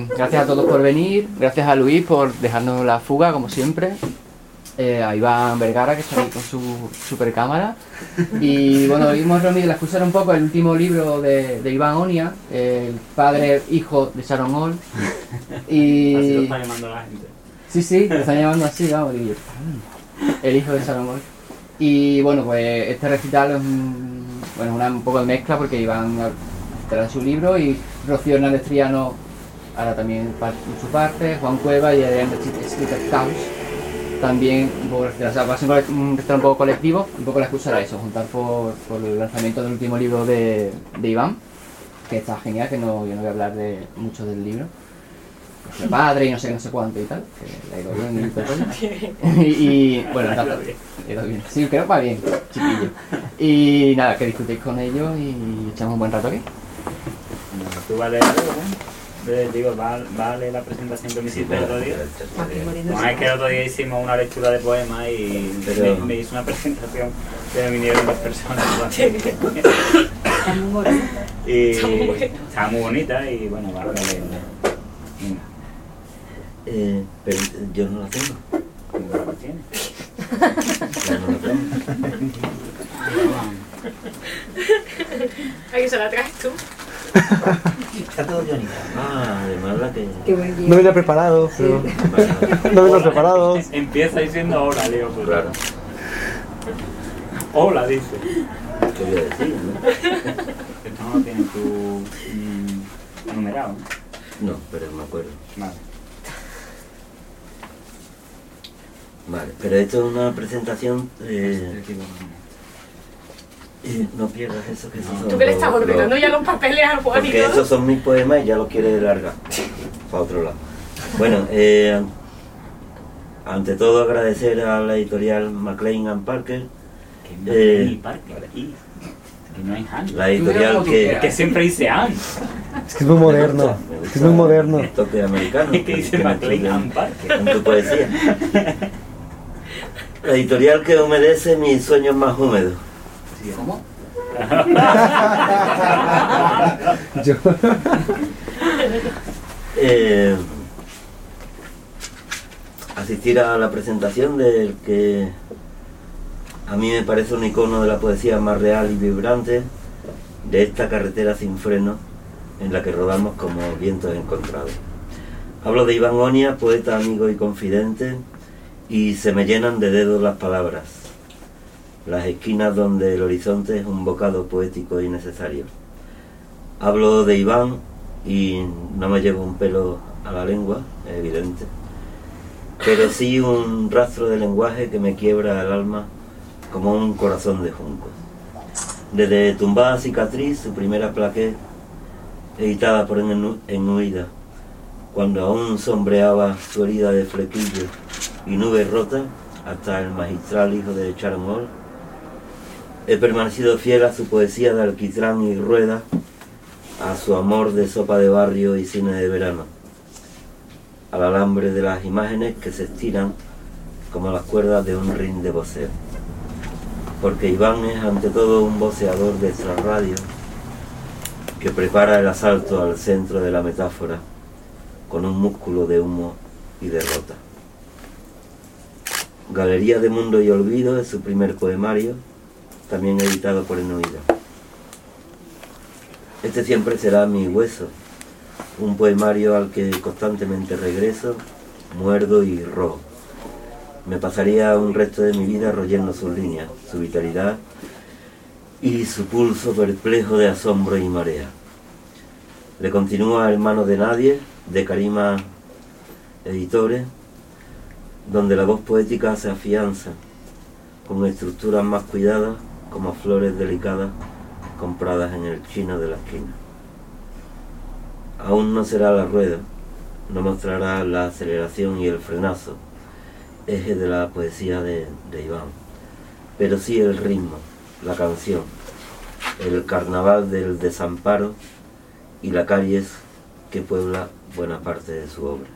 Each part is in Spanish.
gracias a todos por venir, gracias a Luis por dejarnos la fuga, como siempre, a Iván Vergara, que está ahí con su super cámara, y bueno, hoy hemos reunido, la excusa era un poco el último libro de Iván Onia, el padre hijo de Sharon Hall, y... Así lo está llamando la gente. Sí, lo están llamando así, vamos, el hijo de Sharon Hall. Y bueno, pues este recital es un poco de mezcla, porque Iván trae su libro y Rocío Hernández Triano ahora también por su parte, Juan Cueva y Adrián Strickertaus también, o sea, va a ser un recital un poco colectivo. Un poco la excusa era eso, juntar por el lanzamiento del último libro de Iván, que está genial, que yo no voy a hablar mucho del libro, pues el padre y no sé cuánto y tal, que le ha ido bien y todo eso. Y bueno, le ha ido bien. Sí, creo que va bien, chiquillo. Y nada, que discutéis con ellos y echamos un buen rato aquí. ¿Tú vas a leer algo, no? Digo, vale la presentación que me hiciste el otro día. No, es que el otro día hicimos una lectura de poemas y me hizo una presentación que me vinieron 2 personas. Está muy bonita. Y estaba muy bonita y bueno, vale, pero yo no la tengo. ¿No la tienes? Yo no la tengo. ¿A que se la traes tú? Está todo bonito. Además la que... Qué buen día. No venía preparado, pero... No venía preparado. Empieza diciendo hola, Leo. Pues. Claro. Hola, dice. ¿Qué voy a decir, no? Esto no lo tienes tú numerado, ¿no? No, pero me acuerdo. Vale, pero esto es una presentación... no pierdas eso que ¿Tú qué le estás ordenando ya los papeles al Juan y porque todo? esos son mis poemas y ya los quiere largar para otro lado. Bueno, ante todo agradecer a la editorial Maclean and Parker. Que no hay Han. La editorial que siempre dice Han. Es que es muy moderno. Es muy moderno. El toque americano. Es que dice Maclean and Parker. Con tu poesía. La editorial que humedece mis sueños más húmedos. ¿Cómo? Yo... asistir a la presentación del que a mí me parece un icono de la poesía más real y vibrante de esta carretera sin freno en la que rodamos como vientos encontrados. Hablo de Iván Onia, poeta, amigo y confidente, y se me llenan de dedos las palabras, las esquinas donde el horizonte es un bocado poético y necesario. Hablo de Iván y no me llevo un pelo a la lengua, es evidente, pero sí un rastro de lenguaje que me quiebra el alma como un corazón de juncos. Desde Tumbada Cicatriz, su primera plaqué, editada por En Huida, cuando aún sombreaba su herida de flequillo y nube rota, hasta el magistral hijo de Sharon Hall, he permanecido fiel a su poesía de alquitrán y rueda, a su amor de sopa de barrio y cine de verano, al alambre de las imágenes que se estiran como las cuerdas de un ring de voceo. Porque Iván es ante todo un voceador de extrarradio que prepara el asalto al centro de la metáfora con un músculo de humo y derrota. Galería de Mundo y Olvido es su primer poemario, también editado por En Huida. Este siempre será mi hueso, un poemario al que constantemente regreso, muerdo y robo. Me pasaría un resto de mi vida royendo sus líneas, su vitalidad y su pulso perplejo de asombro y marea. Le continúa Hermano de Nadie, de Karima Editores, donde la voz poética se afianza, con estructuras más cuidadas, como flores delicadas compradas en el chino de la esquina. Aún no será la rueda, no mostrará la aceleración y el frenazo, eje de la poesía de Iván, pero sí el ritmo, la canción, el carnaval del desamparo y la caries que puebla buena parte de su obra.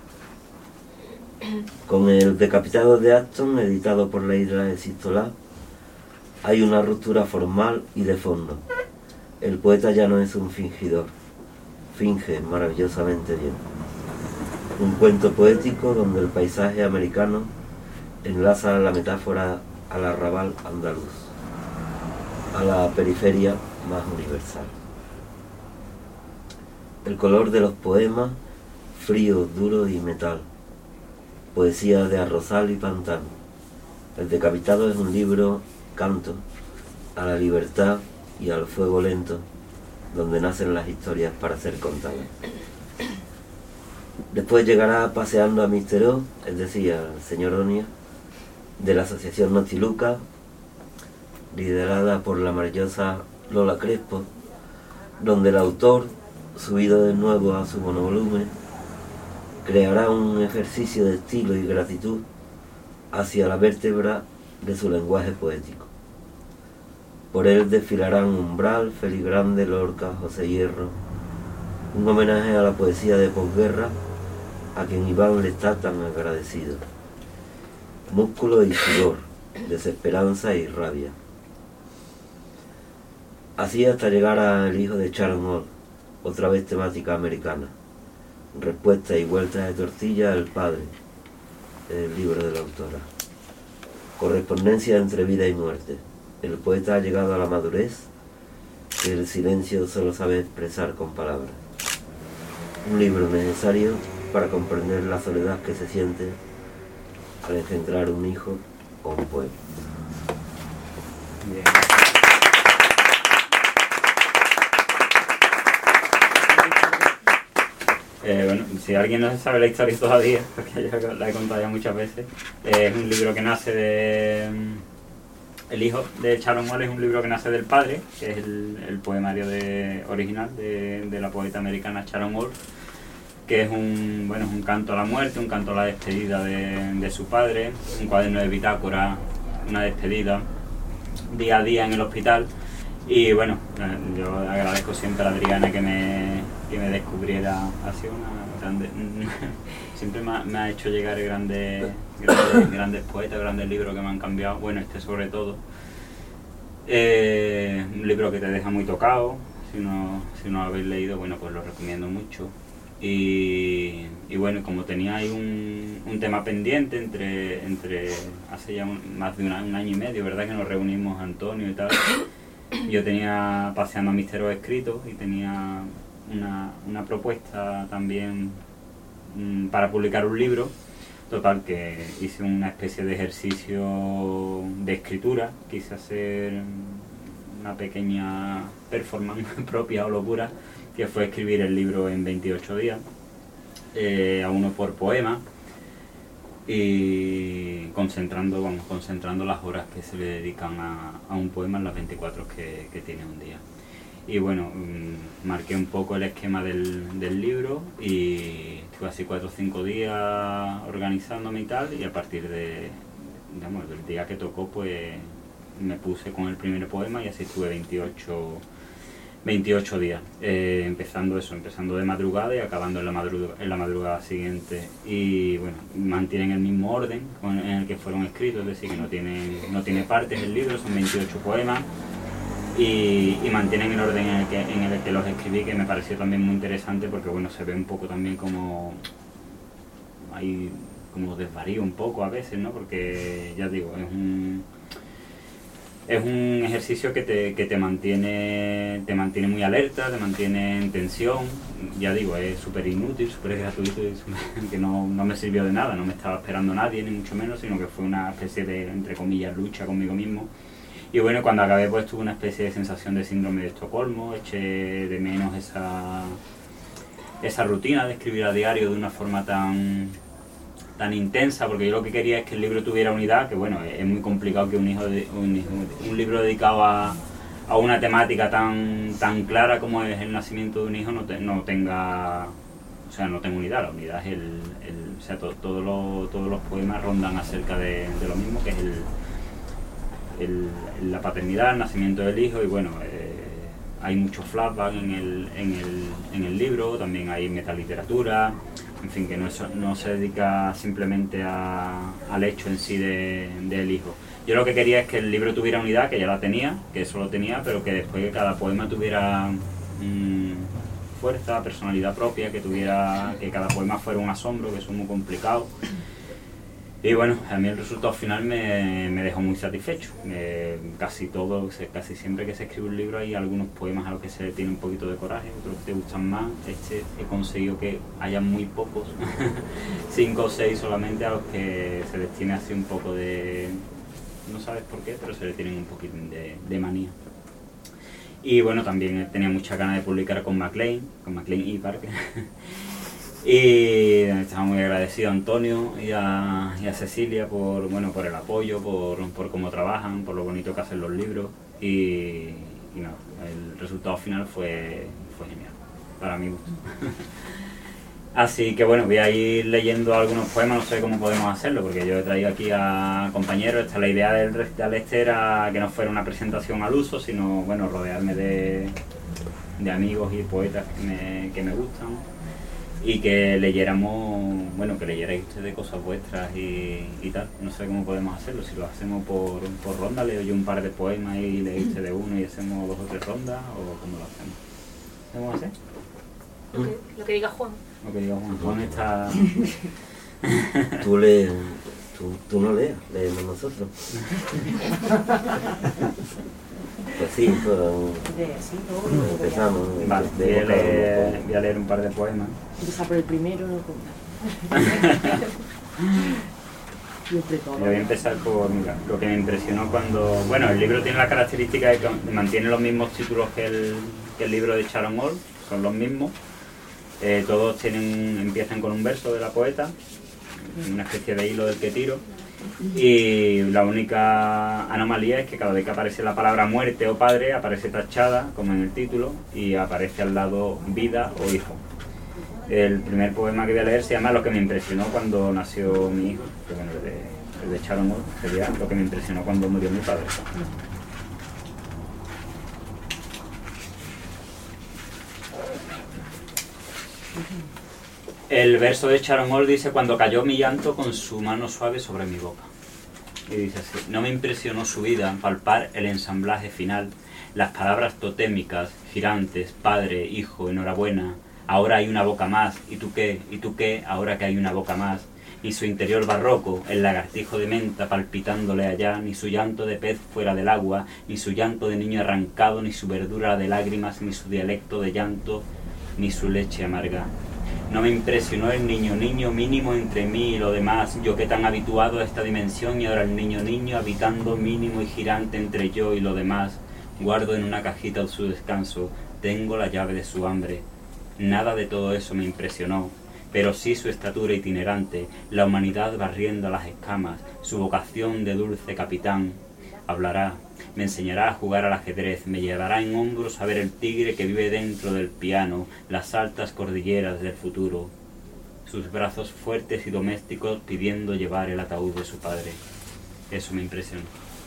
Con El decapitado de Acton, editado por la Hidra de Sistolá, hay una ruptura formal y de fondo. El poeta ya no es un fingidor, finge maravillosamente bien. Un cuento poético donde el paisaje americano enlaza la metáfora al arrabal andaluz, a la periferia más universal. El color de los poemas, frío, duro y metal. Poesía de arrozal y pantano. El decapitado es un libro, canto, a la libertad y al fuego lento, donde nacen las historias para ser contadas. Después llegará Paseando a Mr. O, es decir, al señor Onia, de la asociación Notiluca, liderada por la maravillosa Lola Crespo, donde el autor, subido de nuevo a su monovolumen, creará un ejercicio de estilo y gratitud hacia la vértebra de su lenguaje poético. Por él desfilarán Umbral, Félix Grande, Lorca, José Hierro, un homenaje a la poesía de posguerra a quien Iván le está tan agradecido. Músculo y sudor, desesperanza y rabia. Así hasta llegar a El hijo de Sharon Hall, otra vez temática americana. Respuesta y vueltas de tortilla al padre, el libro de la autora. Correspondencia entre vida y muerte. El poeta ha llegado a la madurez que el silencio solo sabe expresar con palabras. Un libro necesario para comprender la soledad que se siente al engendrar un hijo o un poema. Bien. Bueno, si alguien no sabe la historia todavía, porque yo la he contado ya muchas veces, es un libro que nace de... El hijo de Sharon Hall es un libro que nace del padre, que es el poemario original de la poeta americana Sharon Hall, que es un canto a la muerte, un canto a la despedida de su padre, un cuaderno de bitácora, una despedida, día a día en el hospital. Y bueno, yo agradezco siempre a Adriana que me descubriera así una grande... Siempre me ha hecho llegar grandes poetas, grandes libros que me han cambiado, bueno, este sobre todo. Un libro que te deja muy tocado, si no lo habéis leído, bueno, pues lo recomiendo mucho. Y bueno, como tenía ahí un tema pendiente entre hace ya más de un año y medio, ¿verdad? Que nos reunimos Antonio y tal. Yo tenía Paseando a Mr. O escrito y tenía una propuesta también para publicar un libro. Total, que hice una especie de ejercicio de escritura, quise hacer una pequeña performance propia o locura, que fue escribir el libro en 28 días, a uno por poema, y concentrando las horas que se le dedican a un poema en las 24 que tiene un día. Y bueno, marqué un poco el esquema del libro y estuve así 4 o 5 días organizándome y tal, y a partir del día que tocó, pues me puse con el primer poema y así estuve 28 días, empezando de madrugada y acabando en la madrugada siguiente. Y bueno, mantienen el mismo orden en el que fueron escritos, es decir, que no tiene partes el libro, son 28 poemas. Y mantienen el orden en el que los escribí, que me pareció también muy interesante, porque bueno, se ve un poco también como hay como desvarío un poco a veces, ¿no? Porque ya digo, es un ejercicio que te mantiene muy alerta, te mantiene en tensión. Ya digo, es súper inútil, súper gratuito, que no me sirvió de nada, no me estaba esperando nadie, ni mucho menos, sino que fue una especie de, entre comillas, lucha conmigo mismo. Y bueno, cuando acabé, pues tuve una especie de sensación de síndrome de Estocolmo, eché de menos esa rutina de escribir a diario de una forma tan intensa, porque yo lo que quería es que el libro tuviera unidad, que bueno, es muy complicado que un libro dedicado a una temática tan clara como es el nacimiento de un hijo no tenga unidad. La unidad es todos los poemas rondan acerca de lo mismo, que es la paternidad, el nacimiento del hijo. Y bueno, hay muchos flashbacks en el libro, también hay metaliteratura, en fin, que no se dedica simplemente al hecho en sí del hijo. Yo lo que quería es que el libro tuviera unidad, que ya la tenía, que eso lo tenía, pero que después que cada poema tuviera fuerza, personalidad propia, que cada poema fuera un asombro, que eso es muy complicado. Y bueno, a mí el resultado final me dejó muy satisfecho. Casi siempre que se escribe un libro hay algunos poemas a los que se le tiene un poquito de coraje, otros que te gustan más. He conseguido que haya muy pocos, 5 o 6 solamente, a los que se les tiene así un poco de... no sabes por qué, pero se le tienen un poquito de manía. Y bueno, también tenía mucha ganas de publicar con MacLean y Parker. Y estaba muy agradecido a Antonio y a Cecilia por el apoyo, por cómo trabajan, por lo bonito que hacen los libros. Y nada, el resultado final fue genial, para mi gusto. Así que bueno, voy a ir leyendo algunos poemas, no sé cómo podemos hacerlo, porque yo he traído aquí a compañeros. La idea del recital era que no fuera una presentación al uso, sino bueno, rodearme de amigos y poetas que me gustan. Y que leyéramos, bueno, que leyerais ustedes cosas vuestras y tal. No sé cómo podemos hacerlo, si lo hacemos por ronda, leo yo un par de poemas y leéis ustedes uno y hacemos 2 o 3 rondas, o cómo lo hacemos. ¿Qué vamos a hacer? Lo que diga Juan. Lo que diga Juan. Juan está... Tú lees, tú no leas, leemos nosotros. Pues sí, empezamos. Vale, voy a leer un par de poemas. Empieza por el primero, no Voy a empezar por lo que me impresionó cuando... Bueno, el libro tiene la característica de que mantiene los mismos títulos que el libro de Sharon Hall, son los mismos. Todos empiezan con un verso de la poeta, una especie de hilo del que tiro. Y la única anomalía es que cada vez que aparece la palabra muerte o padre aparece tachada, como en el título, y aparece al lado vida o hijo. El primer poema que voy a leer se llama Lo que me impresionó cuando nació mi hijo, que bueno, el de Sharon Moore sería Lo que me impresionó cuando murió mi padre. El verso de Sharon Moore dice: cuando cayó mi llanto con su mano suave sobre mi boca. Y dice así: no me impresionó su vida palpar el ensamblaje final, las palabras totémicas, girantes, padre, hijo, enhorabuena, ahora hay una boca más, ¿y tú qué, ahora que hay una boca más? Ni su interior barroco, el lagartijo de menta palpitándole allá, ni su llanto de pez fuera del agua, ni su llanto de niño arrancado, ni su verdura de lágrimas, ni su dialecto de llanto, ni su leche amarga. No me impresionó el niño mínimo entre mí y lo demás, yo que tan habituado a esta dimensión, y ahora el niño habitando mínimo y girante entre yo y lo demás. Guardo en una cajita su descanso, tengo la llave de su hambre. Nada de todo eso me impresionó, pero sí su estatura itinerante, la humanidad barriendo las escamas, su vocación de dulce capitán. Hablará, me enseñará a jugar al ajedrez, me llevará en hombros a ver el tigre que vive dentro del piano, las altas cordilleras del futuro, sus brazos fuertes y domésticos pidiendo llevar el ataúd de su padre. Eso me impresionó.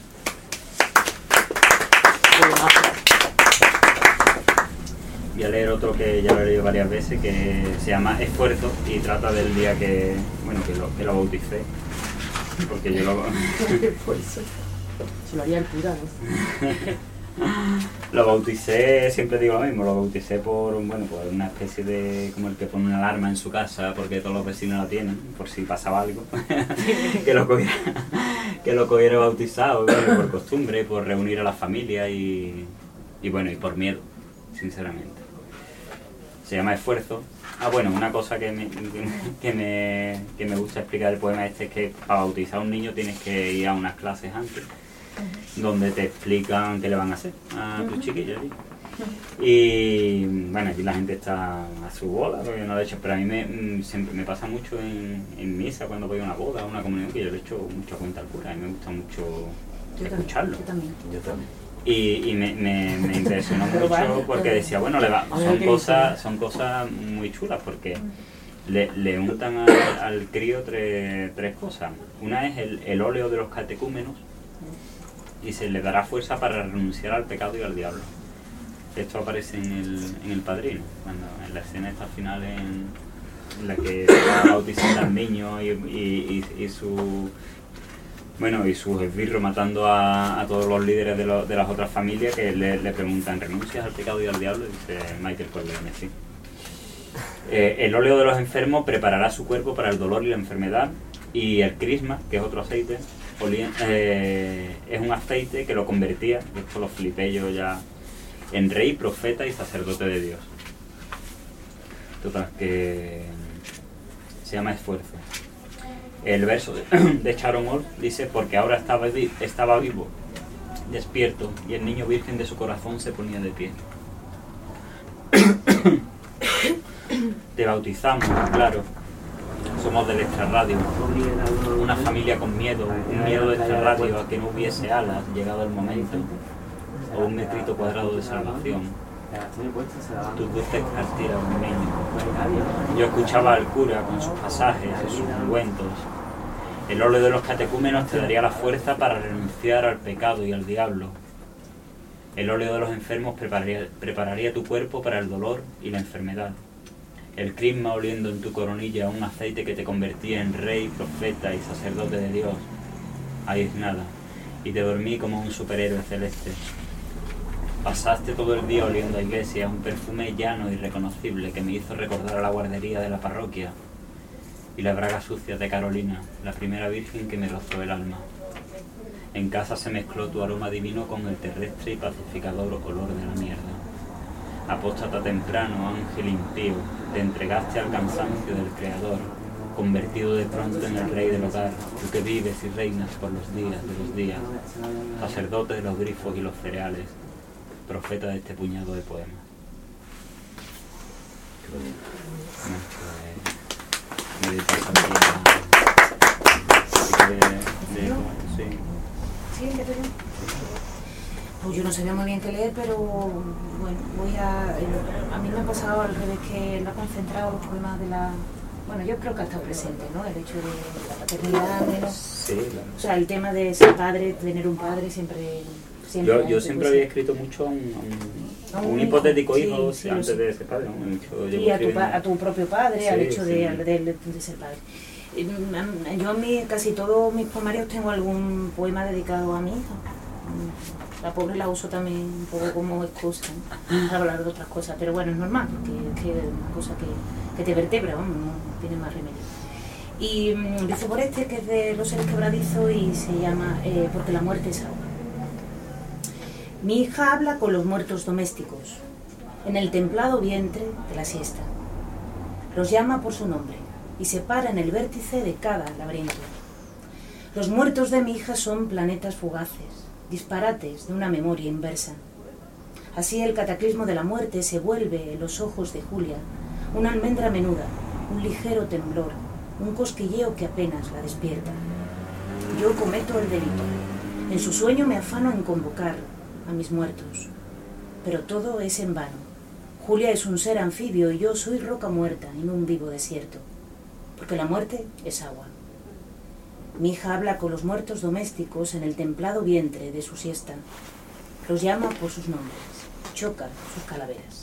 Voy a leer otro que ya lo he leído varias veces, que se llama Esfuerzo, y trata del día que lo bauticé, porque yo lo... Se lo haría el cura, ¿no? Lo bauticé, siempre digo lo mismo, lo bauticé por una especie de... como el que pone una alarma en su casa porque todos los vecinos la tienen, por si pasaba algo, que lo cogiera bautizado, bueno, por costumbre, por reunir a la familia y por miedo, sinceramente. Se llama Esfuerzo. Una cosa que me gusta explicar del poema este es que para bautizar a un niño tienes que ir a unas clases antes, donde te explican qué le van a hacer a tus chiquillos. Y bueno, aquí la gente está a su bola, porque no lo he hecho, pero a mí siempre me pasa mucho en misa, cuando voy a una boda, a una comunión, que yo le echo mucha cuenta al cura. A mí me gusta mucho escucharlo. Yo también. Y me impresionó mucho porque decía, son cosas muy chulas, porque le untan al crío tres cosas. Una es el óleo de los catecúmenos, y se le dará fuerza para renunciar al pecado y al diablo. Esto aparece en el Padrino, en la escena esta final en la que se va bautizando al niño y sus esbirros matando a todos los líderes de las otras familias, que le preguntan: ¿renuncias al pecado y al diablo? Y dice Michael Corleone, sí. El óleo de los enfermos preparará su cuerpo para el dolor y la enfermedad. Y el crisma, que es otro aceite, es un aceite que lo convertía, esto lo flipé yo ya, en rey, profeta y sacerdote de Dios. Total, que se llama esfuerzo. El verso de Sharon Olds dice: porque ahora estaba vivo, despierto, y el niño virgen de su corazón se ponía de pie. Te bautizamos, claro. Somos del extrarradio, una familia con miedo, un miedo de extrarradio a que no hubiese alas, llegado el momento, o un metrito cuadrado de salvación. Tus dulces carteras, un niño. Yo escuchaba al cura con sus pasajes y sus ungüentos. El óleo de los catecúmenos te daría la fuerza para renunciar al pecado y al diablo. El óleo de los enfermos prepararía tu cuerpo para el dolor y la enfermedad. El crisma oliendo en tu coronilla un aceite que te convertía en rey, profeta y sacerdote de Dios. Ahí es nada. Y te dormí como un superhéroe celeste. Pasaste todo el día oliendo a iglesia, un perfume llano y reconocible que me hizo recordar a la guardería de la parroquia y la braga sucia de Carolina, la primera virgen que me rozó el alma. En casa se mezcló tu aroma divino con el terrestre y pacificador olor de la mierda. Apóstata temprano, ángel impío, te entregaste al cansancio del Creador, convertido de pronto en el rey del hogar, tú que vives y reinas por los días de los días, sacerdote de los grifos y los cereales, profeta de este puñado de poemas. Pues yo no sabía muy bien qué leer, pero bueno, a mí me ha pasado al revés, que él ha concentrado los poemas de la... Bueno, yo creo que ha estado presente, ¿no? El hecho de la paternidad, menos... Sí, claro. O sea, el tema de ser padre, tener un padre, siempre yo siempre había escrito mucho a un hipotético hijo antes de ser padre, ¿no? Y a tu propio padre, al hecho de ser padre. Yo casi todos mis poemarios tengo algún poema dedicado a mi hija. La pobre la uso también un poco como excusa, ¿no? Para hablar de otras cosas, pero bueno, es normal, porque es una cosa que te vertebra, no tiene más remedio. Y empiezo por este, que es de Los seres quebradizos y se llama Porque la muerte es agua. Mi hija habla con los muertos domésticos, en el templado vientre de la siesta. Los llama por su nombre y se para en el vértice de cada laberinto. Los muertos de mi hija son planetas fugaces, disparates de una memoria inversa. Así el cataclismo de la muerte se vuelve en los ojos de Julia una almendra menuda, un ligero temblor, un cosquilleo que apenas la despierta. Yo cometo el delito. En su sueño me afano en convocar a mis muertos. Pero todo es en vano. Julia es un ser anfibio y yo soy roca muerta en un vivo desierto. Porque la muerte es agua. Mi hija habla con los muertos domésticos en el templado vientre de su siesta. Los llama por sus nombres. Choca sus calaveras.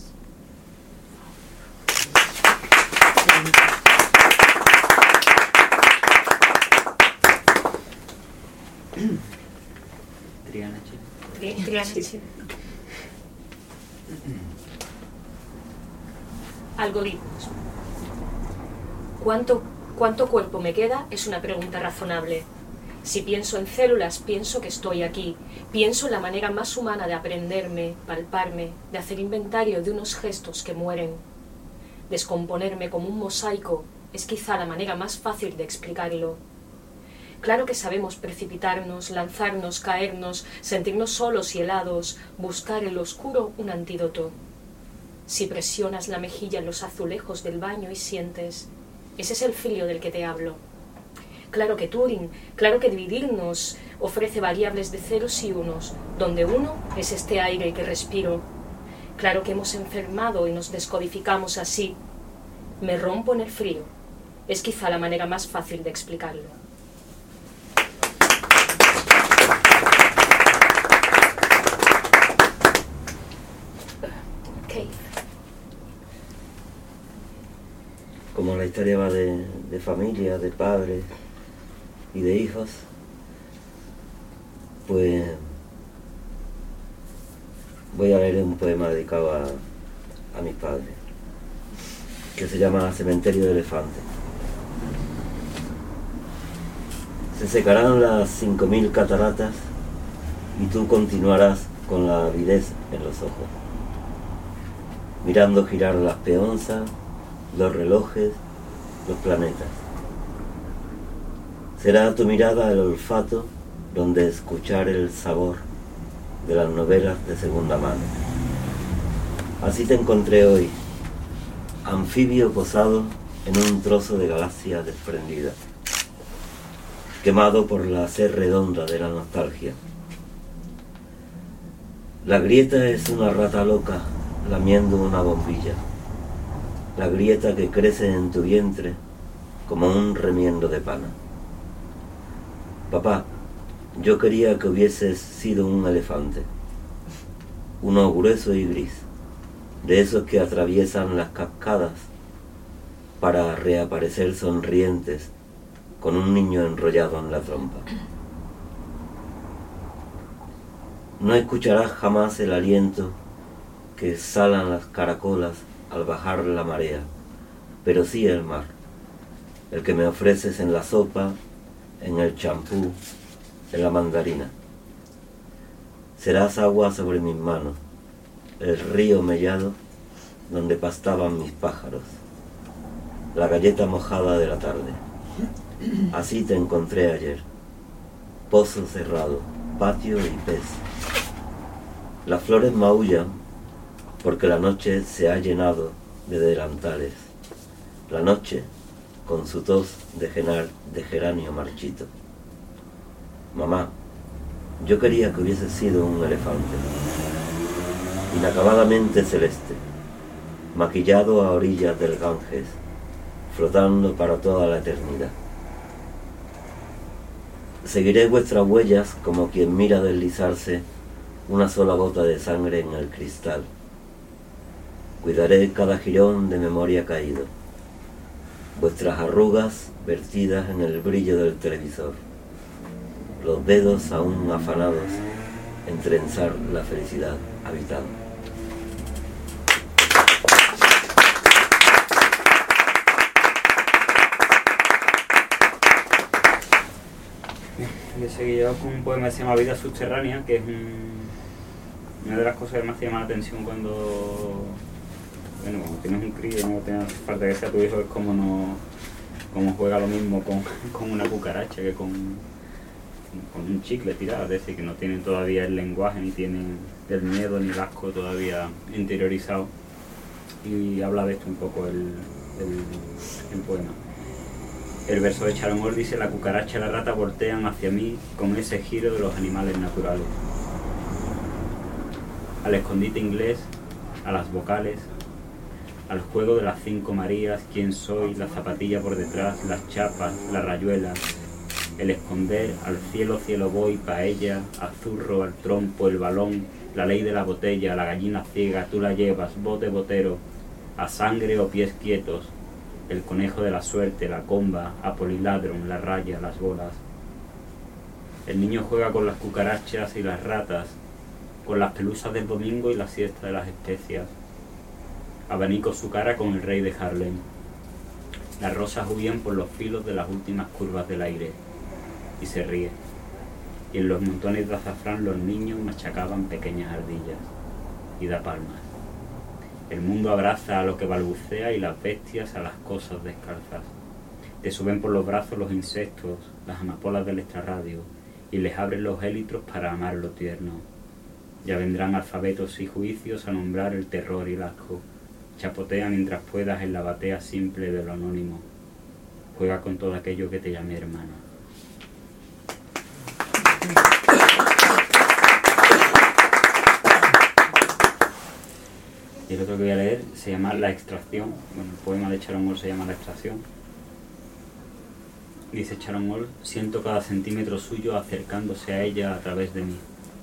Triana Chile. Algoritmos. ¿Cuánto cuerpo me queda? Es una pregunta razonable. Si pienso en células, pienso que estoy aquí. Pienso en la manera más humana de aprenderme, palparme, de hacer inventario de unos gestos que mueren. Descomponerme como un mosaico es quizá la manera más fácil de explicarlo. Claro que sabemos precipitarnos, lanzarnos, caernos, sentirnos solos y helados, buscar en lo oscuro un antídoto. Si presionas la mejilla en los azulejos del baño y sientes, ese es el frío del que te hablo. Claro que Turing, claro que dividirnos ofrece variables de ceros y unos, donde uno es este aire que respiro. Claro que hemos enfermado y nos descodificamos así. Me rompo en el frío. Es quizá la manera más fácil de explicarlo. Como la historia va de familia, de padres y de hijos, pues voy a leer un poema dedicado a mis padres. que se llama Cementerio de Elefantes. Se secarán las 5000 cataratas y tú continuarás con la avidez en los ojos, mirando girar las peonzas, los relojes, los planetas. Será tu mirada el olfato donde escuchar el sabor de las novelas de segunda mano. Así te encontré hoy, anfibio posado en un trozo de galaxia desprendida, quemado por la sed redonda de la nostalgia. La grieta es una rata loca lamiendo una bombilla, la grieta que crece en tu vientre como un remiendo de pana. Papá, yo quería que hubieses sido un elefante, uno grueso y gris, de esos que atraviesan las cascadas para reaparecer sonrientes con un niño enrollado en la trompa. No escucharás jamás el aliento que exhalan las caracolas al bajar la marea, pero sí el mar, el que me ofreces en la sopa, en el champú, en la mandarina. Serás agua sobre mis manos, el río mellado donde pastaban mis pájaros, la galleta mojada de la tarde. Así te encontré ayer, pozo cerrado, patio y pez. Las flores maullan porque la noche se ha llenado de delantales. La noche con su tos de geranio marchito. Mamá, yo quería que hubiese sido un elefante, inacabadamente celeste, maquillado a orillas del Ganges, flotando para toda la eternidad. Seguiré vuestras huellas como quien mira deslizarse una sola gota de sangre en el cristal. Cuidaré cada jirón de memoria caído, vuestras arrugas vertidas en el brillo del televisor, los dedos aún afanados en trenzar la felicidad habitada. Yo seguí yo con un poema que se llama Vida Subterránea, que es una de las cosas que más te llama la atención cuando tienes un crío, no te hace falta que sea tu hijo, es como juega lo mismo con una cucaracha que con un chicle tirado, es decir, que no tienen todavía el lenguaje, ni tienen el miedo ni el asco todavía interiorizado. Y habla de esto un poco el poema. El verso de Sharon Moore dice: la cucaracha y la rata voltean hacia mí con ese giro de los animales naturales. Al escondite inglés, a las vocales, al juego de las 5 Marías, quién soy, la zapatilla por detrás, las chapas, la rayuela, el esconder, al cielo, cielo voy, paella, azurro, al trompo, el balón, la ley de la botella, la gallina ciega, tú la llevas, bote botero, a sangre o pies quietos, el conejo de la suerte, la comba, a poliladron, la raya, las bolas. El niño juega con las cucarachas y las ratas, con las pelusas del domingo y la siesta de las especias. Abanico su cara con el rey de Harlem. Las rosas huyen por los filos de las últimas curvas del aire, y se ríe. Y en los montones de azafrán los niños machacaban pequeñas ardillas, y da palmas. El mundo abraza a lo que balbucea y las bestias a las cosas descalzas. Te suben por los brazos los insectos, las amapolas del extrarradio, y les abren los élitros para amar lo tierno. Ya vendrán alfabetos y juicios a nombrar el terror y el asco. Chapotea mientras puedas en la batea simple de lo anónimo. Juega con todo aquello que te llame hermano. Y el otro que voy a leer se llama La extracción. Bueno, el poema de Sharon Moore se llama La extracción. Dice Sharon Moore: siento cada centímetro suyo acercándose a ella a través de mí.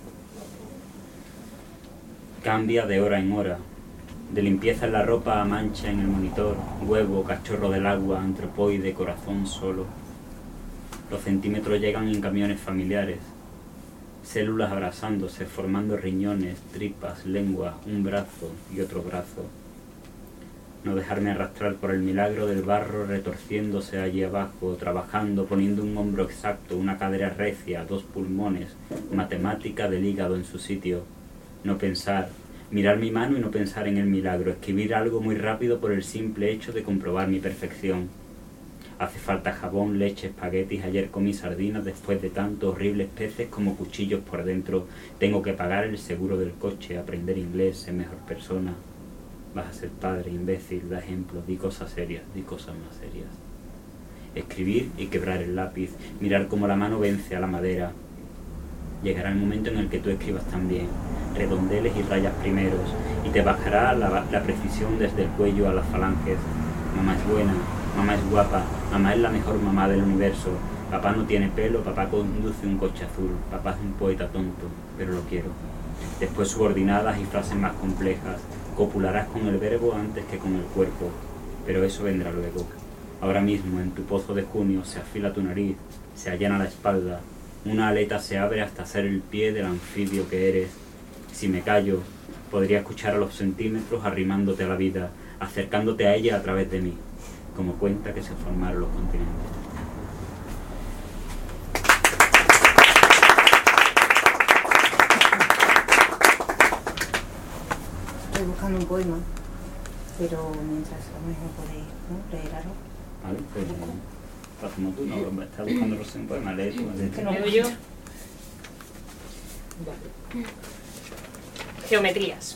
Cambia de hora en hora, de limpieza en la ropa a mancha en el monitor, huevo, cachorro del agua, antropoide, corazón solo. Los centímetros llegan en camiones familiares, células abrazándose, formando riñones, tripas, lengua, un brazo y otro brazo. no dejarme arrastrar por el milagro del barro retorciéndose allí abajo, trabajando, poniendo un hombro exacto, una cadera recia, 2 pulmones, matemática del hígado en su sitio. No pensar, mirar mi mano y no pensar en el milagro, escribir algo muy rápido por el simple hecho de comprobar mi perfección. Hace falta jabón, leche, espaguetis, ayer comí sardinas después de tantos horribles peces como cuchillos por dentro. Tengo que pagar el seguro del coche, aprender inglés, ser mejor persona. Vas a ser padre, imbécil, da ejemplos, di cosas serias, di cosas más serias. Escribir y quebrar el lápiz, mirar cómo la mano vence a la madera. Llegará el momento en el que tú escribas también, redondeles y rayas primeros, y te bajará la precisión desde el cuello a las falanges. Mamá es buena, mamá es guapa, mamá es la mejor mamá del universo. Papá no tiene pelo, papá conduce un coche azul, papá es un poeta tonto, pero lo quiero. Después subordinadas y frases más complejas. Copularás con el verbo antes que con el cuerpo, pero eso vendrá luego. Ahora mismo, en tu pozo de junio, se afila tu nariz, se allana la espalda, una aleta se abre hasta ser el pie del anfibio que eres. Si me callo, podría escuchar a los centímetros arrimándote a la vida, acercándote a ella a través de mí, como cuenta que se formaron los continentes. Estoy buscando un poema, pero mientras a lo mejor podéis, ¿no?, leer algo. Vale, pues hacemos tú, no, estás buscando un poema, lee tú. Que no ¿Leo yo? Geometrías.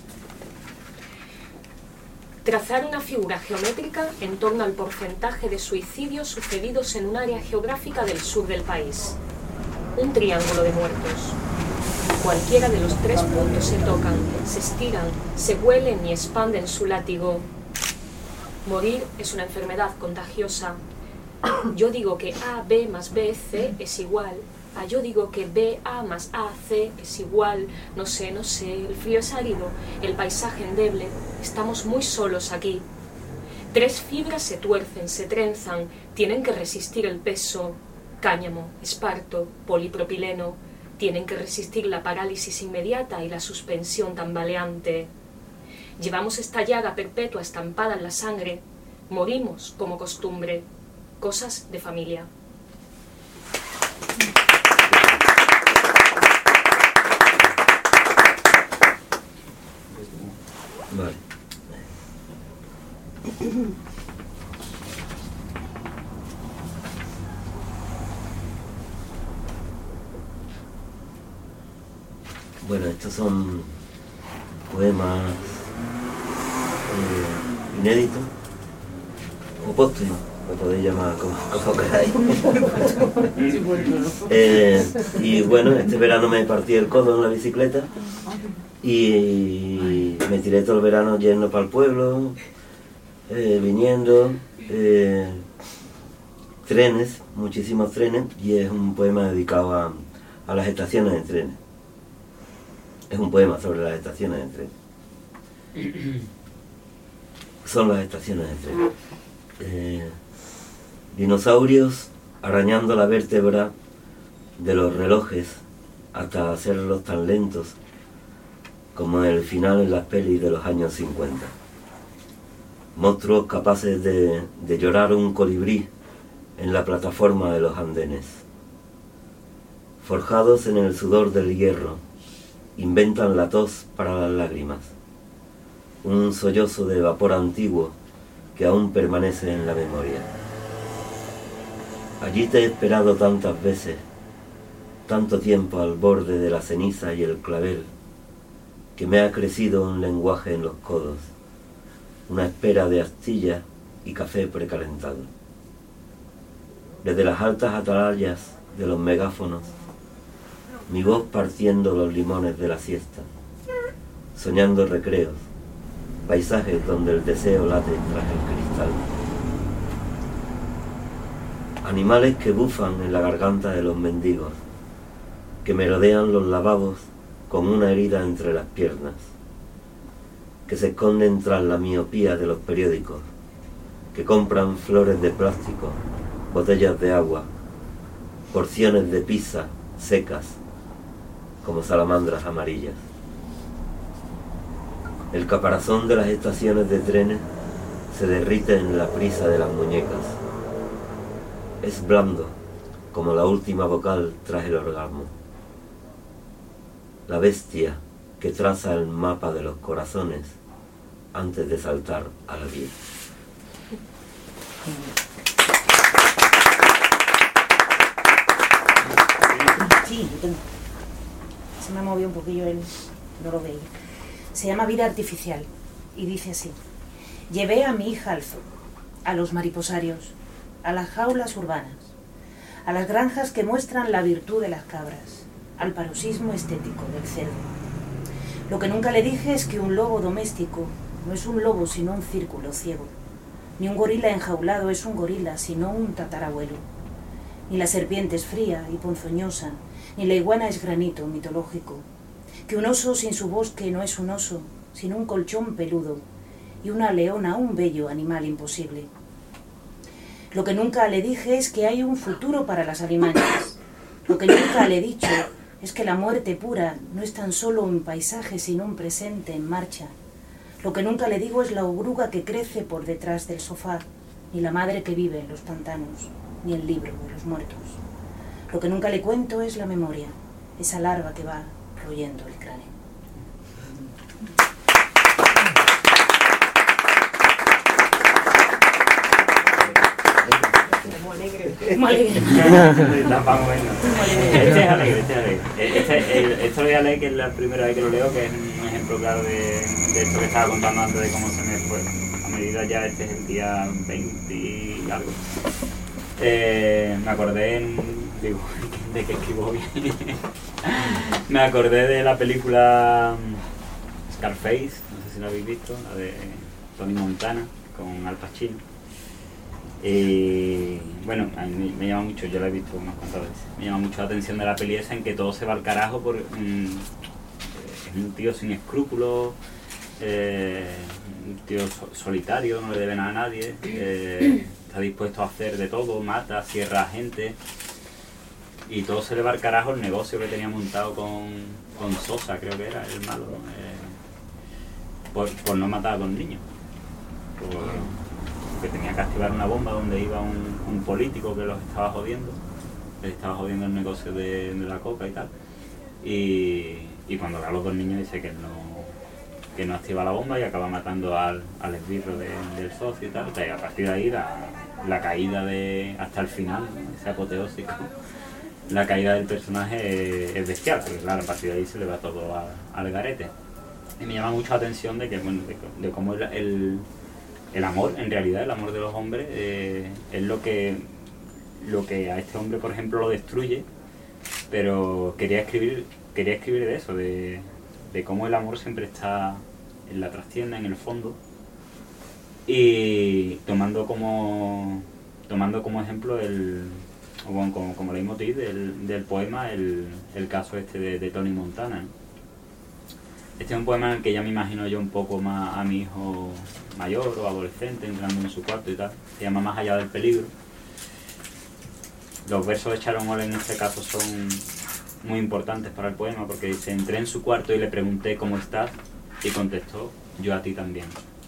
Trazar una figura geométrica en torno al porcentaje de suicidios sucedidos en un área geográfica del sur del país. Un triángulo de muertos. Cualquiera de los 3 puntos se tocan, se estiran, se huelen y expanden su látigo. Morir es una enfermedad contagiosa. Yo digo que AB más BC es igual a yo digo que BA más AC es igual, no sé, el frío es árido, el paisaje endeble, estamos muy solos aquí. 3 fibras se tuercen, se trenzan, tienen que resistir el peso. Cáñamo, esparto, polipropileno, tienen que resistir la parálisis inmediata y la suspensión tambaleante. Llevamos esta llaga perpetua estampada en la sangre, morimos como costumbre, cosas de familia. Vale. Bueno, estos son poemas inéditos o póstumos, lo podéis llamar como queráis. Y bueno, este verano me partí el codo en la bicicleta y me tiré todo el verano yendo para el pueblo, viniendo, trenes, muchísimos trenes, y es un poema dedicado a las estaciones de trenes. Es un poema sobre las estaciones de tren. Son las estaciones de tren. Dinosaurios arañando la vértebra de los relojes hasta hacerlos tan lentos como el final en las pelis de los años 50. Monstruos capaces de llorar un colibrí en la plataforma de los andenes. Forjados en el sudor del hierro, inventan la tos para las lágrimas, un sollozo de vapor antiguo que aún permanece en la memoria. Allí te he esperado tantas veces, tanto tiempo al borde de la ceniza y el clavel, que me ha crecido un lenguaje en los codos, una espera de astilla y café precalentado. Desde las altas atalayas de los megáfonos, mi voz partiendo los limones de la siesta, soñando recreos, paisajes donde el deseo late tras el cristal. Animales que bufan en la garganta de los mendigos, que merodean los lavabos con una herida entre las piernas, que se esconden tras la miopía de los periódicos, que compran flores de plástico, botellas de agua, porciones de pizza secas, como salamandras amarillas. El caparazón de las estaciones de trenes se derrite en la prisa de las muñecas. Es blando, como la última vocal tras el orgasmo. La bestia que traza el mapa de los corazones antes de saltar a la vida. Sí, yo tengo. Se me ha movido un poquillo él, no lo veía. Se llama Vida Artificial y dice así: llevé a mi hija al zoo, a los mariposarios, a las jaulas urbanas, a las granjas que muestran la virtud de las cabras, al paroxismo estético del cerdo. Lo que nunca le dije es que un lobo doméstico no es un lobo sino un círculo ciego, ni un gorila enjaulado es un gorila sino un tatarabuelo, ni la serpiente es fría y ponzoñosa, ni la iguana es granito mitológico, que un oso sin su bosque no es un oso, sino un colchón peludo, y una leona un bello animal imposible. Lo que nunca le dije es que hay un futuro para las alimañas. Lo que nunca le he dicho es que la muerte pura no es tan solo un paisaje, sino un presente en marcha. Lo que nunca le digo es la oruga que crece por detrás del sofá, ni la madre que vive en los pantanos, ni el libro de los muertos. Lo que nunca le cuento es la memoria, esa larva que va royendo el cráneo. Muy alegre. Este es alegre. Esto lo voy a leer, que es la primera vez que lo leo, que es un ejemplo claro de esto que estaba contando antes, de cómo se me fue. A medida ya, este es el día 20 y algo. Me acordé de que escribo bien. Me acordé de la película Scarface, no sé si la habéis visto, la de Tony Montana con Al Pacino. Y bueno, a mí me llama mucho, yo la he visto unas cuantas veces, me llama mucho la atención de la peli esa, en que todo se va al carajo por es un tío sin escrúpulos, un tío solitario, no le debe nada a nadie, está dispuesto a hacer de todo, mata, cierra a gente, y todo se le va al carajo el negocio que tenía montado con Sosa, creo que era el malo, por no matar a los niños. Que tenía que activar una bomba donde iba un político que los estaba jodiendo, les estaba jodiendo el negocio de la coca y tal, y cuando ve a los dos niños dice que no activa la bomba y acaba matando al esbirro del socio y tal. Y a partir de ahí la caída hasta el final, ¿no? Ese apoteósico, la caída del personaje es bestial, porque claro, a partir de ahí se le va todo al garete. Y me llama mucho la atención de que, bueno, de cómo el amor, en realidad, el amor de los hombres es lo que a este hombre, por ejemplo, lo destruye, pero quería escribir de eso, de cómo el amor siempre está en la trastienda, en el fondo, y tomando como ejemplo como leitmotiv del poema el caso este de Tony Montana, ¿no? Este es un poema en el que ya me imagino yo un poco más a mi hijo mayor o adolescente entrando en su cuarto y tal. Se llama Más allá del peligro. Los versos de Sharon Olds en este caso son muy importantes para el poema, porque dice: entré en su cuarto y le pregunté ¿cómo estás? Y contestó: yo a ti también.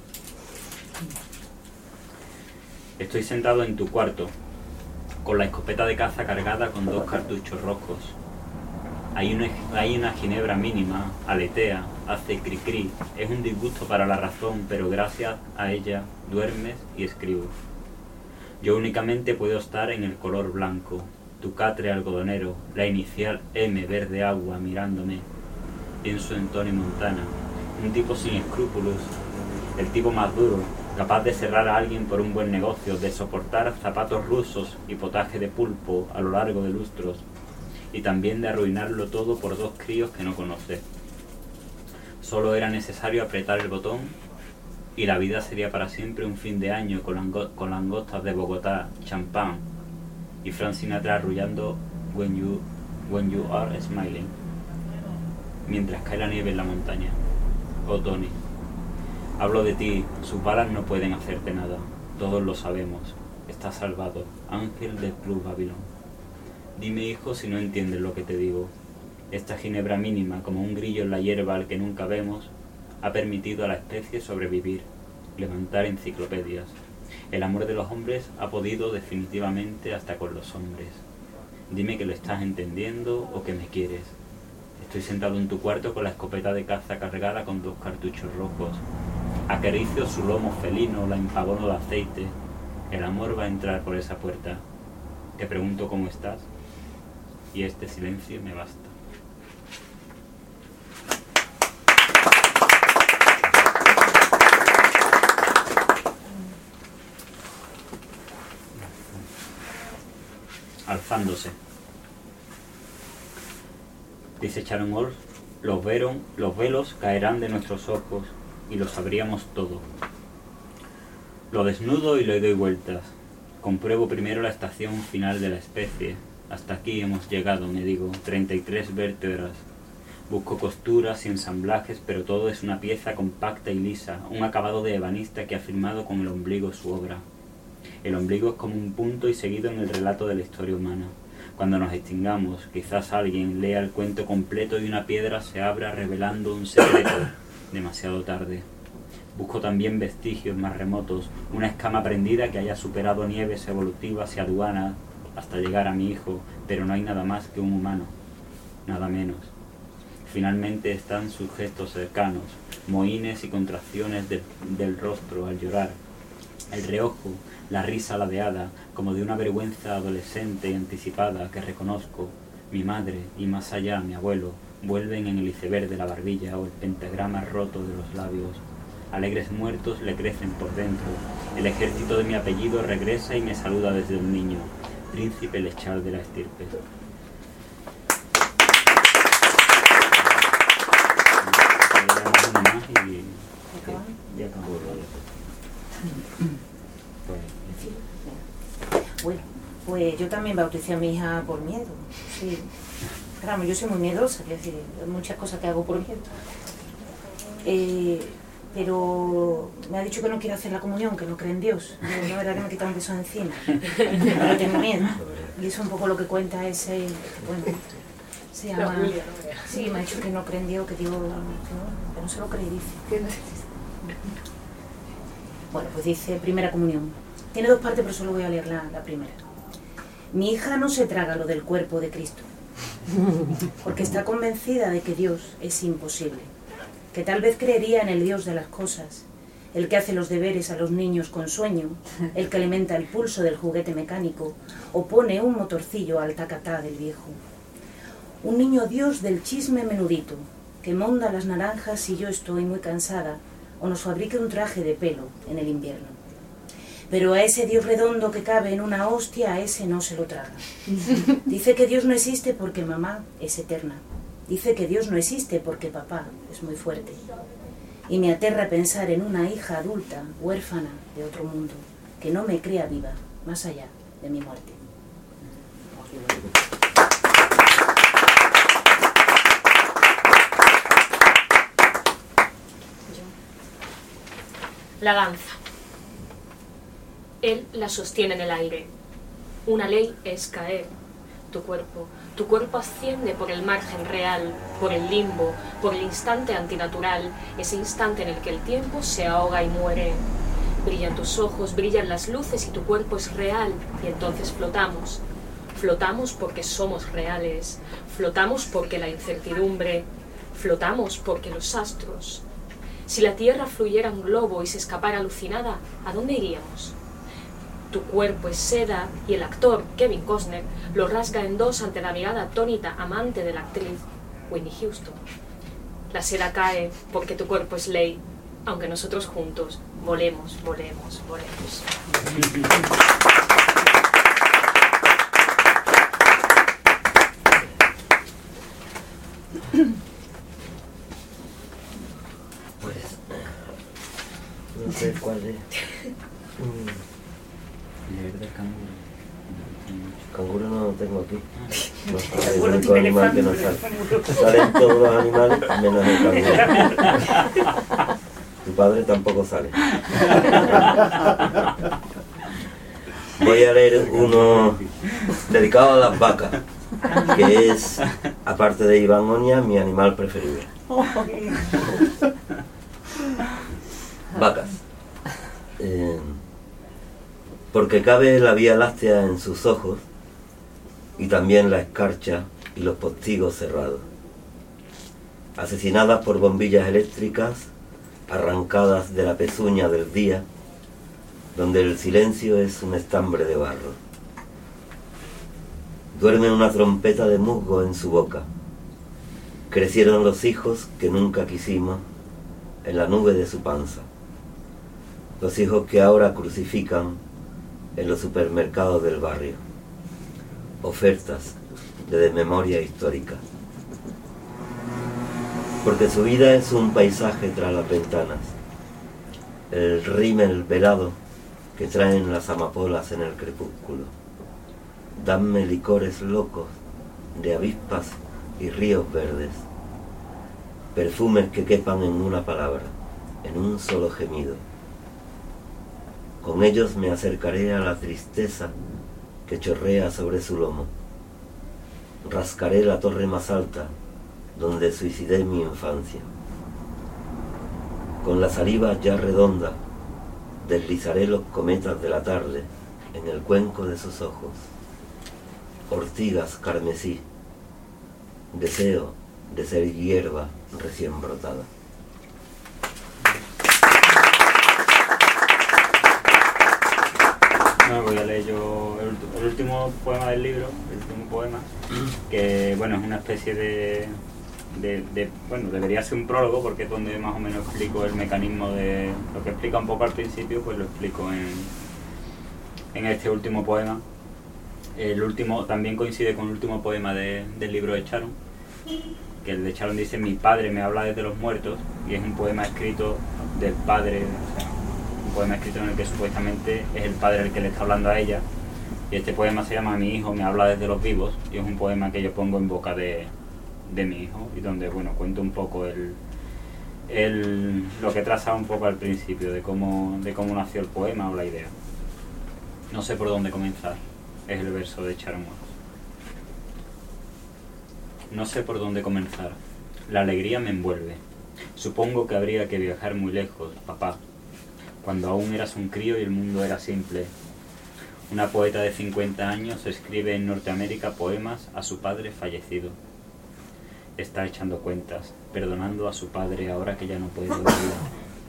Estoy sentado en tu cuarto, con la escopeta de caza cargada con 2 cartuchos rojos. Hay una ginebra mínima, aletea, hace cri-cri, es un disgusto para la razón, pero gracias a ella duermes y escribo. Yo únicamente puedo estar en el color blanco, tu catre algodonero, la inicial M verde agua mirándome. Pienso en Tony Montana, un tipo sin escrúpulos, el tipo más duro, capaz de cerrar a alguien por un buen negocio, de soportar zapatos rusos y potaje de pulpo a lo largo de lustros, y también de arruinarlo todo por 2 críos que no conoce. Solo era necesario apretar el botón y la vida sería para siempre un fin de año con langostas de Bogotá, champán y Frank Sinatra arrullando When you are smiling, mientras cae la nieve en la montaña. Oh Tony, hablo de ti, sus balas no pueden hacerte nada, todos lo sabemos, estás salvado, ángel del Club Babilón. Dime, hijo, si no entiendes lo que te digo. Esta ginebra mínima, como un grillo en la hierba al que nunca vemos, ha permitido a la especie sobrevivir. levantar enciclopedias. El amor de los hombres ha podido definitivamente hasta con los hombres. Dime que lo estás entendiendo o que me quieres. Estoy sentado en tu cuarto con la escopeta de caza cargada con 2 cartuchos rojos. Acaricio su lomo felino, la empagono de aceite. El amor va a entrar por esa puerta. Te pregunto cómo estás y este silencio me basta. Alzándose. Dice Sharon Olds, los velos caerán de nuestros ojos y lo sabríamos todo. Lo desnudo y le doy vueltas. Compruebo primero la estación final de la especie. Hasta aquí hemos llegado, me digo, 33 vértebras. Busco costuras y ensamblajes, pero todo es una pieza compacta y lisa, un acabado de ebanista que ha firmado con el ombligo su obra. El ombligo es como un punto y seguido en el relato de la historia humana. Cuando nos extingamos, quizás alguien lea el cuento completo y una piedra se abra revelando un secreto. Demasiado tarde. Busco también vestigios más remotos, una escama prendida que haya superado nieves evolutivas y aduanas hasta llegar a mi hijo, pero no hay nada más que un humano, nada menos. Finalmente están sus gestos cercanos, mohínes y contracciones del rostro al llorar, el reojo, la risa ladeada, como de una vergüenza adolescente y anticipada que reconozco. Mi madre y más allá mi abuelo vuelven en el iceberg de la barbilla o el pentagrama roto de los labios. Alegres muertos le crecen por dentro. El ejército de mi apellido regresa y me saluda desde un niño, príncipe lechal de la estirpe. Bueno, pues yo también bauticé a mi hija por miedo. Sí. Claro, yo soy muy miedosa, es decir, hay muchas cosas que hago por miedo. Pero me ha dicho que no quiere hacer la comunión, que no cree en Dios. Yo, la verdad que me quita un peso encima. Pero tengo miedo. Y eso es un poco lo que cuenta ese, bueno, se llama... Sí, me ha dicho que no cree en Dios, que Dios que no se lo cree, dice. Bueno, pues dice primera comunión. Tiene 2 partes, pero solo voy a leer la primera. Mi hija no se traga lo del cuerpo de Cristo, porque está convencida de que Dios es imposible, que tal vez creería en el Dios de las cosas, el que hace los deberes a los niños con sueño, el que alimenta el pulso del juguete mecánico o pone un motorcillo al tacatá del viejo. Un niño Dios del chisme menudito, que monda las naranjas si yo estoy muy cansada o nos fabrique un traje de pelo en el invierno. Pero a ese Dios redondo que cabe en una hostia, a ese no se lo traga. Dice que Dios no existe porque mamá es eterna. Dice que Dios no existe porque papá es muy fuerte. Y me aterra pensar en una hija adulta, huérfana de otro mundo, que no me crea viva, más allá de mi muerte. La danza. Él la sostiene en el aire. Una ley es caer. Tu cuerpo asciende por el margen real, por el limbo, por el instante antinatural, ese instante en el que el tiempo se ahoga y muere. Brillan tus ojos, brillan las luces y tu cuerpo es real, y entonces flotamos. Flotamos porque somos reales, flotamos porque la incertidumbre, flotamos porque los astros. Si la Tierra fluyera un globo y se escapara alucinada, ¿a dónde iríamos? Tu cuerpo es seda y el actor, Kevin Costner, lo rasga en 2 ante la mirada atónita amante de la actriz Whitney Houston. La seda cae porque tu cuerpo es ley, aunque nosotros juntos volemos, volemos, volemos. Pues no sé cuál es. Leer del canguro. Canguro no lo tengo aquí. No, es el único animal que no sale. Salen todos los animales menos el canguro. Tu padre tampoco sale. Voy a leer uno dedicado a las vacas, que es, aparte de Iván Oña, mi animal preferido. Vacas. porque cabe la Vía Láctea en sus ojos y también la escarcha y los postigos cerrados. Asesinadas por bombillas eléctricas, arrancadas de la pezuña del día, donde el silencio es un estambre de barro. Duerme una trompeta de musgo en su boca. Crecieron los hijos que nunca quisimos en la nube de su panza. Los hijos que ahora crucifican en los supermercados del barrio. Ofertas de desmemoria histórica. Porque su vida es un paisaje tras las ventanas. El rímel velado que traen las amapolas en el crepúsculo. Danme licores locos de avispas y ríos verdes. Perfumes que quepan en una palabra, en un solo gemido. Con ellos me acercaré a la tristeza que chorrea sobre su lomo. Rascaré la torre más alta donde suicidé mi infancia. Con la saliva ya redonda deslizaré los cometas de la tarde en el cuenco de sus ojos. Ortigas carmesí, deseo de ser hierba recién brotada. No, voy a leer yo el último poema del libro, el último poema, que bueno, es una especie de bueno, debería ser un prólogo porque es donde más o menos explico el mecanismo de lo que explica un poco al principio, pues lo explico en este último poema. El último también coincide con el último poema del libro de Sharon, que el de Sharon dice: mi padre me habla desde los muertos, y es un poema escrito del padre, o sea, un poema escrito en el que supuestamente es el padre el que le está hablando a ella, y este poema se llama Mi hijo me habla desde los vivos, y es un poema que yo pongo en boca de mi hijo, y donde bueno, cuento un poco lo que he trazado un poco al principio de cómo nació el poema o la idea. No sé por dónde comenzar. Es el verso de Sharon Walsh. No sé por dónde comenzar. La alegría me envuelve. Supongo que habría que viajar muy lejos, papá, cuando aún eras un crío y el mundo era simple. Una poeta de 50 años escribe en Norteamérica poemas a su padre fallecido. Está echando cuentas, perdonando a su padre ahora que ya no puede verla.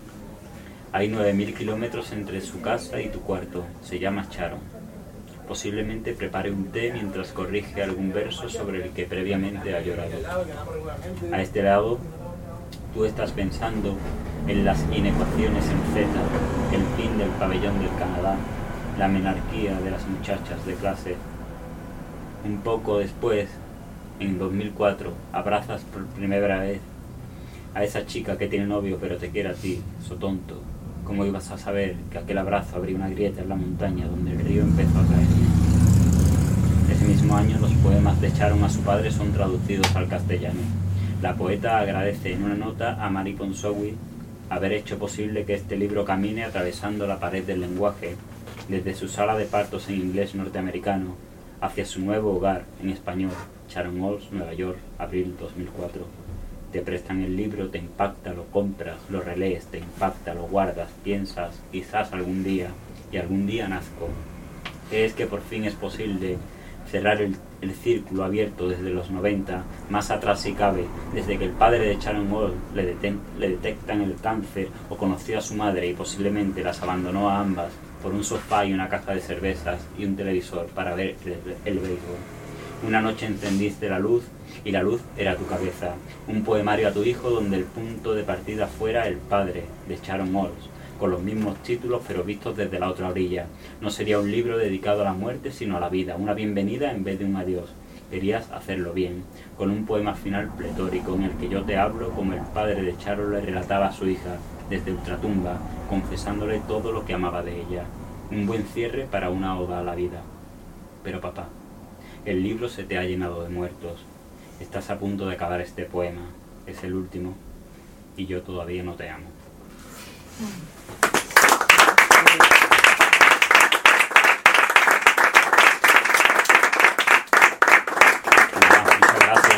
Hay 9000 kilómetros entre su casa y tu cuarto. Se llama Sharon. Posiblemente prepare un té mientras corrige algún verso sobre el que previamente ha llorado. A este lado, tú estás pensando en las inecuaciones en Z, el fin del pabellón del Canadá, la menarquía de las muchachas de clase. Un poco después, en 2004, abrazas por primera vez a esa chica que tiene novio pero te quiere a ti, so tonto. ¿Cómo ibas a saber que aquel abrazo abría una grieta en la montaña donde el río empezó a caer? Ese mismo año los poemas de Sharon a su padre son traducidos al castellano. La poeta agradece en una nota a Mary Ponsonby haber hecho posible que este libro camine atravesando la pared del lenguaje, desde su sala de partos en inglés norteamericano hacia su nuevo hogar en español. Sharon Walsh, Nueva York, abril 2004. Te prestan el libro, te impacta, lo compras, lo relees, te impacta, lo guardas, piensas, quizás algún día, y algún día nazco. ¿Crees que por fin es posible cerrar el círculo abierto desde los 90, más atrás si cabe, desde que el padre de Sharon Walsh le detectan el cáncer o conoció a su madre y posiblemente las abandonó a ambas por un sofá y una caja de cervezas y un televisor para ver el béisbol? Una noche encendiste la luz y la luz era tu cabeza. Un poemario a tu hijo donde el punto de partida fuera el padre de Sharon Walsh, con los mismos títulos pero vistos desde la otra orilla. No sería un libro dedicado a la muerte sino a la vida, una bienvenida en vez de un adiós. Querías hacerlo bien, con un poema final pletórico en el que yo te hablo como el padre de Sharon le relataba a su hija desde ultratumba, confesándole todo lo que amaba de ella. Un buen cierre para una oda a la vida. Pero papá, el libro se te ha llenado de muertos. Estás a punto de acabar este poema. Es el último y yo todavía no te amo.